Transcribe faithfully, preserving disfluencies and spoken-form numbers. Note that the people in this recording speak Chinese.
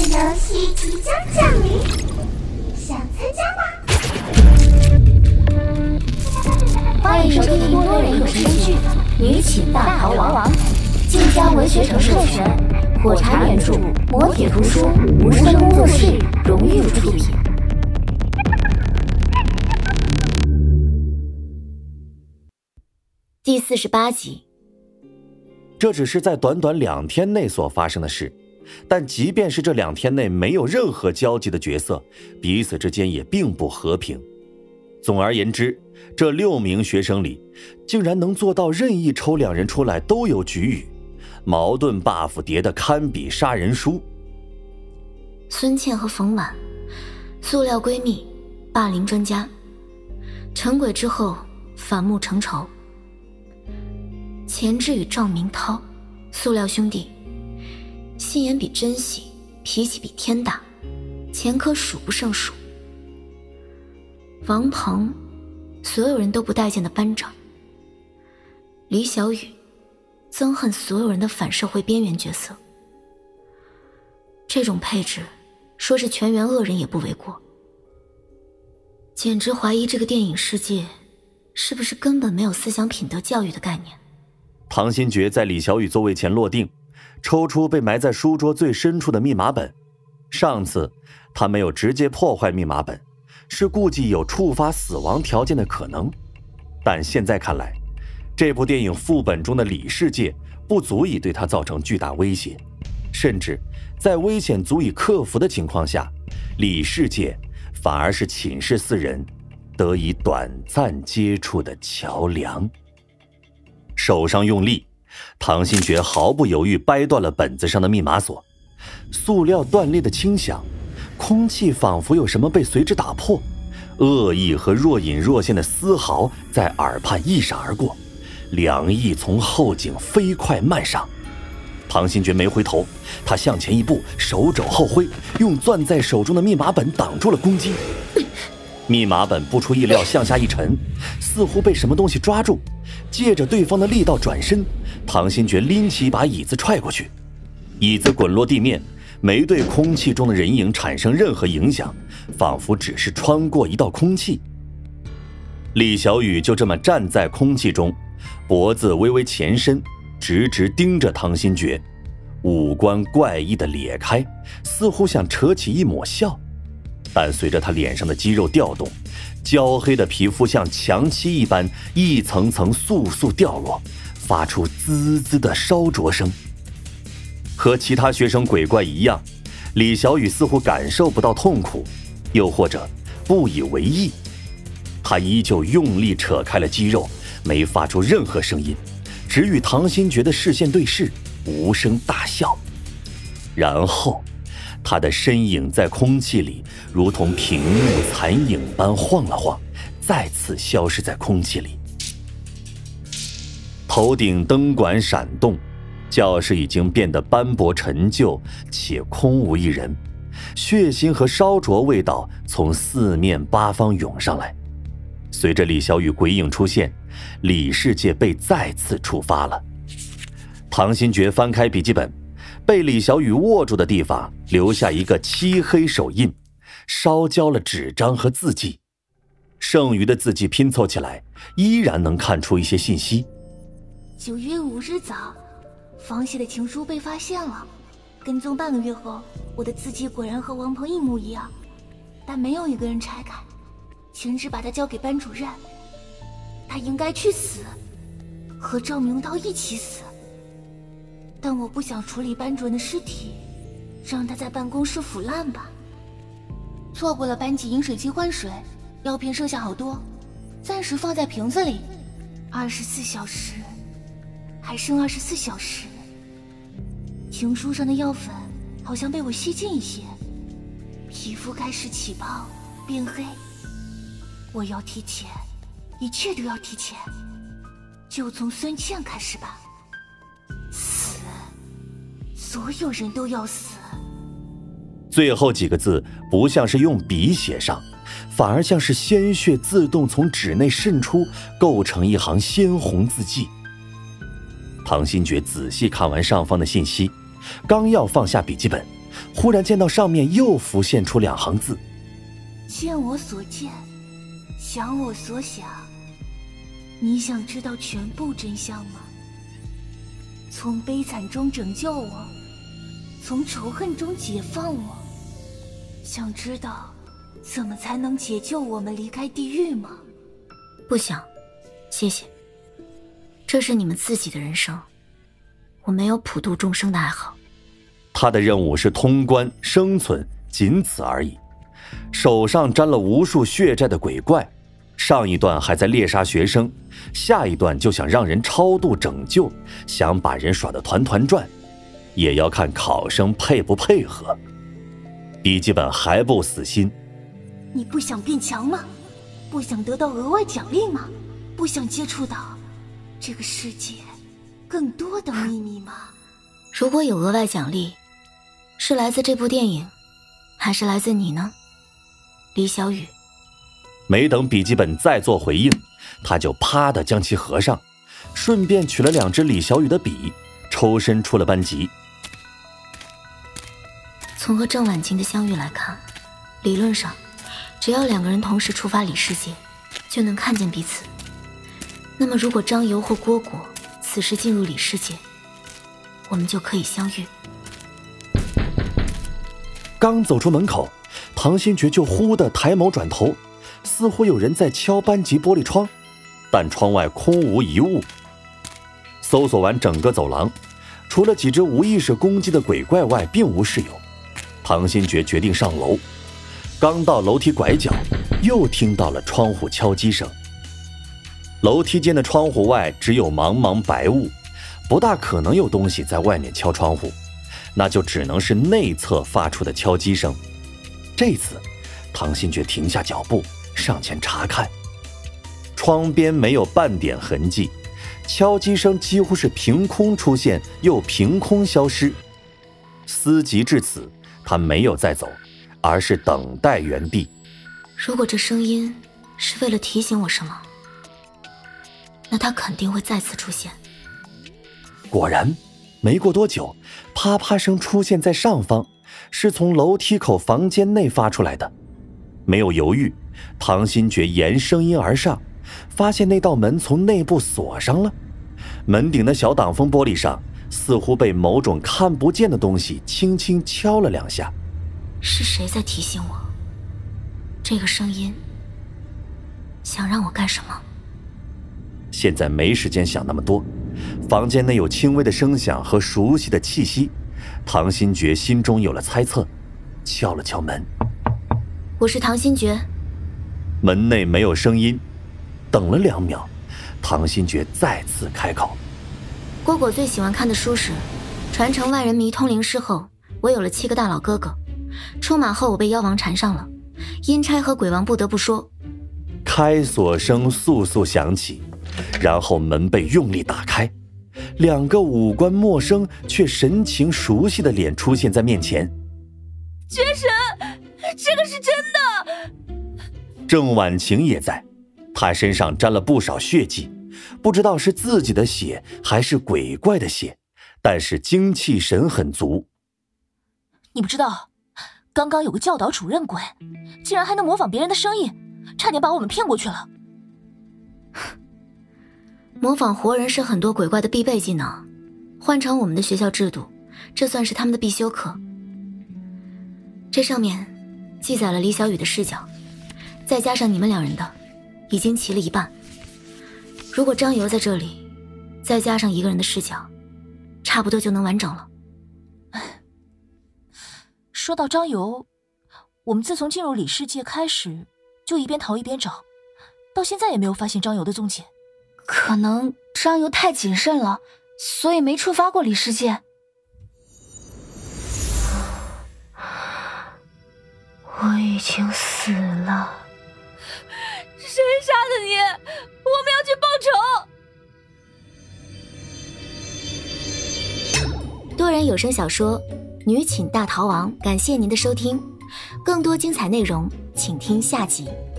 游戏即将降临，想参加吗？ 欢迎收听多人有声剧《女寝大逃亡》，晋江文学城授权，火柴原著，磨铁图书，无声工作室荣誉出品。第四十八集。 这只是在短短两天内所发生的事，但即便是这两天内没有任何交集的角色，彼此之间也并不和平。总而言之，这六名学生里竟然能做到任意抽两人出来都有局语，矛盾 buff 叠得堪比杀人书。 孙茜和冯婉，塑料闺蜜，霸凌专家，成轨之后反目成仇。钱志与赵明涛，塑料兄弟，心眼比针细，脾气比天大，前科数不胜数。王鹏，所有人都不待见的班长。李小雨，憎恨所有人的反社会边缘角色。这种配置，说是全员恶人也不为过。简直怀疑这个电影世界，是不是根本没有思想品德教育的概念。 唐新觉在李小雨座位前落定，抽出被埋在书桌最深处的密码本。上次他没有直接破坏密码本，是顾忌有触发死亡条件的可能，但现在看来，这部电影副本中的李世界不足以对他造成巨大威胁，甚至在危险足以克服的情况下，李世界反而是寝室四人得以短暂接触的桥梁。手上用力，唐新觉毫不犹豫掰断了本子上的密码锁，塑料断裂的轻响，空气仿佛有什么被随之打破，恶意和若隐若现的丝毫在耳畔一闪而过，两翼从后颈飞快漫上。唐新觉没回头，他向前一步，手肘后挥，用攥在手中的密码本挡住了攻击。密码本不出意料向下一沉，似乎被什么东西抓住，借着对方的力道转身，唐新觉拎起一把椅子踹过去，椅子滚落地面，没对空气中的人影产生任何影响，仿佛只是穿过一道空气。李小雨就这么站在空气中，脖子微微前伸，直直盯着唐新觉，五官怪异的咧开，似乎想扯起一抹笑，但随着他脸上的肌肉调动，焦黑的皮肤像墙漆一般一层层簌簌掉落，发出滋滋的烧灼声。和其他学生鬼怪一样，李小雨似乎感受不到痛苦，又或者不以为意，他依旧用力扯开了肌肉，没发出任何声音，只与唐新觉的视线对视，无声大笑。然后他的身影在空气里如同屏幕残影般晃了晃，再次消失在空气里。头顶灯管闪动，教室已经变得斑驳陈旧且空无一人，血腥和烧灼味道从四面八方涌上来。随着李小雨鬼影出现，李世界被再次触发了。唐新觉翻开笔记本，被李小雨握住的地方留下一个漆黑手印，烧焦了纸张和字迹，剩余的字迹拼凑起来，依然能看出一些信息。 九月五日早，房写的情书被发现了。跟踪半个月后，我的字迹果然和王鹏一模一样，但没有一个人拆开。钱志把他交给班主任，他应该去死，和赵明涛一起死。但我不想处理班主任的尸体，让他在办公室腐烂吧。错过了班级饮水机换水，药片剩下好多，暂时放在瓶子里。二十四小时，还剩二十四小时。情书上的药粉好像被我吸进一些，皮肤开始起泡变黑。我要提前，一切都要提前，就从孙茜开始吧。死，所有人都要死。 最后几个字不像是用笔写上，反而像是鲜血自动从纸内渗出，构成一行鲜红字迹。唐新觉仔细看完上方的信息，刚要放下笔记本， 忽然见到上面又浮现出两行字： 见我所见，想我所想。你想知道全部真相吗？从悲惨中拯救我，从仇恨中解放我。想知道怎么才能解救我们离开地狱吗？ 不想，谢谢。这是你们自己的人生，我没有普度众生的爱好。 他的任务是通关生存，仅此而已。手上沾了无数血债的鬼怪，上一段还在猎杀学生，下一段就想让人超度拯救，想把人耍得团团转，也要看考生配不配合。笔记本还不死心。 你不想变强吗？不想得到额外奖励吗？不想接触到这个世界更多的秘密吗？ 如果有额外奖励，是来自这部电影，还是来自你呢，李小雨？ 没等笔记本再做回应，他就啪地将其合上，顺便取了两支李小雨的笔，抽身出了班级。 从和郑婉晴的相遇来看，理论上只要两个人同时出发里世界，就能看见彼此。那么如果张游或蝈蝈此时进入里世界，我们就可以相遇。 刚走出门口，唐新觉就忽地抬眸转头，似乎有人在敲班级玻璃窗，但窗外空无一物。搜索完整个走廊，除了几只无意识攻击的鬼怪外，并无室友。唐新觉决定上楼，刚到楼梯拐角，又听到了窗户敲击声。楼梯间的窗户外只有茫茫白雾，不大可能有东西在外面敲窗户，那就只能是内侧发出的敲击声。这次唐新觉停下脚步，上前查看，窗边没有半点痕迹，敲击声几乎是凭空出现又凭空消失。思及至此，他没有再走，而是等待原地。 如果这声音是为了提醒我什么，那他肯定会再次出现。 果然，没过多久，啪啪声出现在上方，是从楼梯口房间内发出来的。没有犹豫，唐新觉沿声音而上，发现那道门从内部锁上了。门顶的小挡风玻璃上似乎被某种看不见的东西轻轻敲了两下。 是谁在提醒我？这个声音想让我干什么？ 现在没时间想那么多，房间内有轻微的声响和熟悉的气息，唐新觉心中有了猜测，敲了敲门。 我是唐新觉。 门内没有声音，等了两秒，唐新觉再次开口。 蝈蝈最喜欢看的书是传承万人迷通灵师后，我有了七个大佬哥哥，出马后我被妖王缠上了，阴差和鬼王不得不说。 开锁声簌簌响起，然后门被用力打开，两个五官陌生却神情熟悉的脸出现在面前。 绝神，这个是真的。 郑婉晴也在，她身上沾了不少血迹，不知道是自己的血还是鬼怪的血，但是精气神很足。 你不知道，刚刚有个教导主任鬼，竟然还能模仿别人的声音，差点把我们骗过去了。 模仿活人是很多鬼怪的必备技能，换成我们的学校制度，这算是他们的必修课。这上面记载了李小雨的视角，再加上你们两人的，已经齐了一半。如果张游在这里，再加上一个人的视角，差不多就能完整了。 说到张游，我们自从进入里世界开始，就一边逃一边找，到现在也没有发现张游的踪迹。 可能张游太谨慎了，所以没触发过里世界。 我已经死了。 谁杀的你？我们要去报仇！ 多人有声小说《女寝大逃亡》，感谢您的收听，更多精彩内容请听下集。